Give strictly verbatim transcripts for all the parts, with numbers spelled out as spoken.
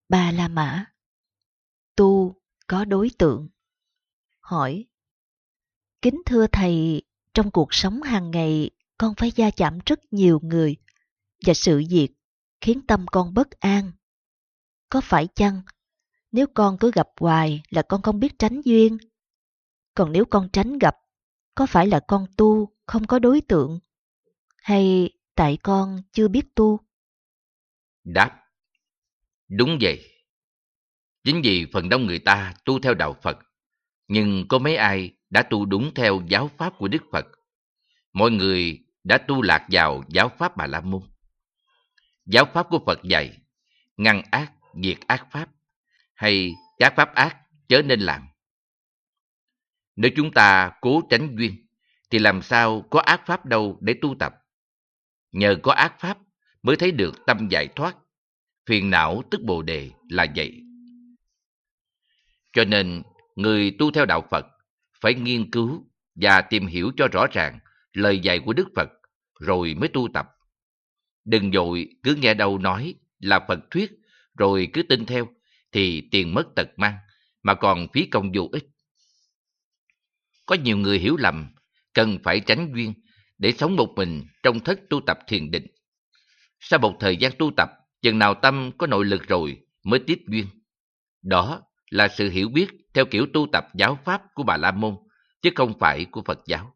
Ba La Mã. Tu có đối tượng. Hỏi: Kính thưa Thầy, trong cuộc sống hàng ngày, con phải va chạm rất nhiều người, và sự việc khiến tâm con bất an. Có phải chăng, nếu con cứ gặp hoài là con không biết tránh duyên? Còn nếu con tránh gặp, có phải là con tu không có đối tượng? Hay tại con chưa biết tu? Đáp: đúng vậy. Chính vì phần đông người ta tu theo đạo Phật, nhưng có mấy ai đã tu đúng theo giáo pháp của Đức Phật. Mọi người đã tu lạc vào giáo pháp Bà La Môn. Giáo pháp của Phật dạy ngăn ác, diệt ác pháp, hay các pháp ác chớ nên làm. Nếu chúng ta cố tránh duyên, thì làm sao có ác pháp đâu để tu tập. Nhờ có ác pháp mới thấy được tâm giải thoát. Phiền não tức Bồ Đề là vậy. Cho nên, người tu theo đạo Phật phải nghiên cứu và tìm hiểu cho rõ ràng lời dạy của Đức Phật, rồi mới tu tập. Đừng vội cứ nghe đâu nói là Phật thuyết, rồi cứ tin theo, thì tiền mất tật mang, mà còn phí công vô ích. Có nhiều người hiểu lầm, cần phải tránh duyên để sống một mình trong thất tu tập thiền định. Sau một thời gian tu tập, chừng nào tâm có nội lực rồi mới tiếp duyên. Đó là sự hiểu biết theo kiểu tu tập giáo pháp của Bà La Môn, chứ không phải của Phật giáo.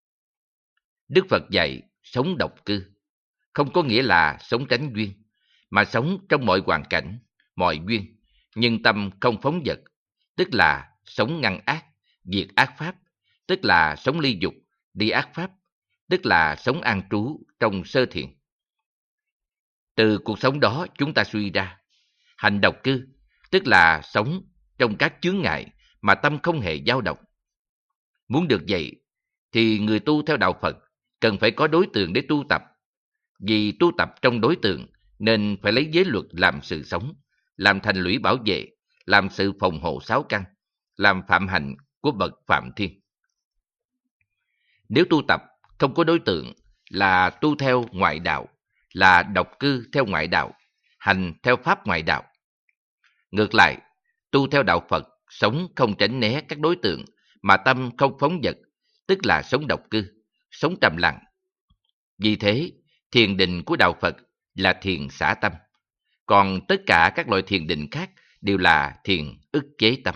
Đức Phật dạy sống độc cư, không có nghĩa là sống tránh duyên, mà sống trong mọi hoàn cảnh, mọi duyên, nhưng tâm không phóng dật, tức là sống ngăn ác, diệt ác pháp, tức là sống ly dục, đi ác pháp, tức là sống an trú trong sơ thiện. Từ cuộc sống đó chúng ta suy ra, hành độc cư, tức là sống trong các chướng ngại mà tâm không hề dao động. Muốn được vậy, thì người tu theo đạo Phật cần phải có đối tượng để tu tập. Vì tu tập trong đối tượng nên phải lấy giới luật làm sự sống, làm thành lũy bảo vệ, làm sự phòng hộ sáu căn, làm phạm hạnh của bậc Phạm Thiên. Nếu tu tập không có đối tượng là tu theo ngoại đạo, là độc cư theo ngoại đạo, hành theo pháp ngoại đạo. Ngược lại, tu theo đạo Phật, sống không tránh né các đối tượng mà tâm không phóng dật, tức là sống độc cư, sống trầm lặng. Vì thế, thiền định của đạo Phật là thiền xả tâm, còn tất cả các loại thiền định khác đều là thiền ức chế tâm.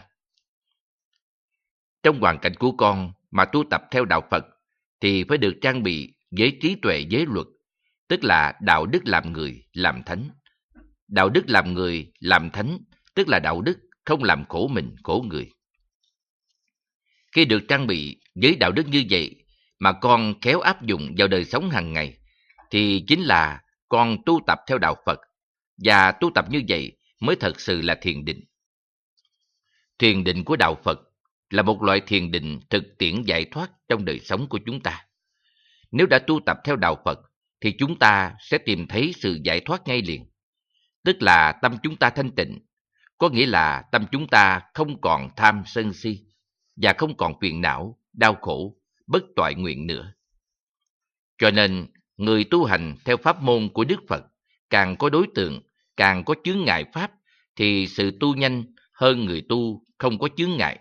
Trong hoàn cảnh của con mà tu tập theo đạo Phật thì phải được trang bị với trí tuệ giới luật, tức là đạo đức làm người, làm thánh. Đạo đức làm người, làm thánh, tức là đạo đức không làm khổ mình, khổ người. Khi được trang bị với đạo đức như vậy mà con khéo áp dụng vào đời sống hàng ngày, thì chính là con tu tập theo đạo Phật, và tu tập như vậy mới thật sự là thiền định. Thiền định của đạo Phật là một loại thiền định thực tiễn giải thoát trong đời sống của chúng ta. Nếu đã tu tập theo đạo Phật, thì chúng ta sẽ tìm thấy sự giải thoát ngay liền. Tức là tâm chúng ta thanh tịnh, có nghĩa là tâm chúng ta không còn tham sân si, và không còn phiền não, đau khổ, bất toại nguyện nữa. Cho nên, người tu hành theo pháp môn của Đức Phật, càng có đối tượng, càng có chướng ngại pháp, thì sự tu nhanh hơn người tu không có chướng ngại.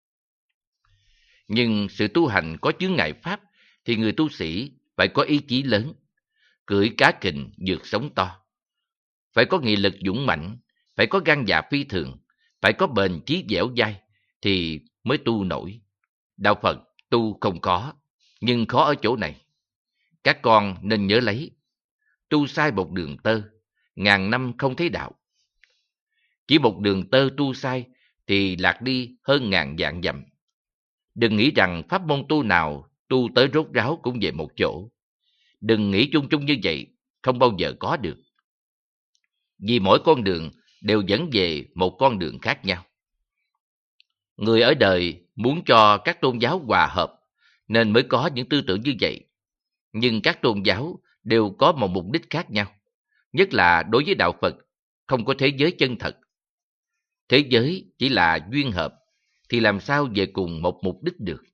Nhưng sự tu hành có chướng ngại pháp, thì người tu sĩ phải có ý chí lớn, cưỡi cá kình vượt sóng to. Phải có nghị lực dũng mãnh, phải có gan dạ phi thường, phải có bền chí dẻo dai, thì mới tu nổi. Đạo Phật tu không có, nhưng khó ở chỗ này. Các con nên nhớ lấy, tu sai một đường tơ, ngàn năm không thấy đạo. Chỉ một đường tơ tu sai thì lạc đi hơn ngàn vạn dặm. Đừng nghĩ rằng pháp môn tu nào tu tới rốt ráo cũng về một chỗ. Đừng nghĩ chung chung như vậy, không bao giờ có được. Vì mỗi con đường đều dẫn về một con đường khác nhau. Người ở đời muốn cho các tôn giáo hòa hợp, nên mới có những tư tưởng như vậy. Nhưng các tôn giáo đều có một mục đích khác nhau. Nhất là đối với đạo Phật, không có thế giới chân thật. Thế giới chỉ là duyên hợp, thì làm sao về cùng một mục đích được?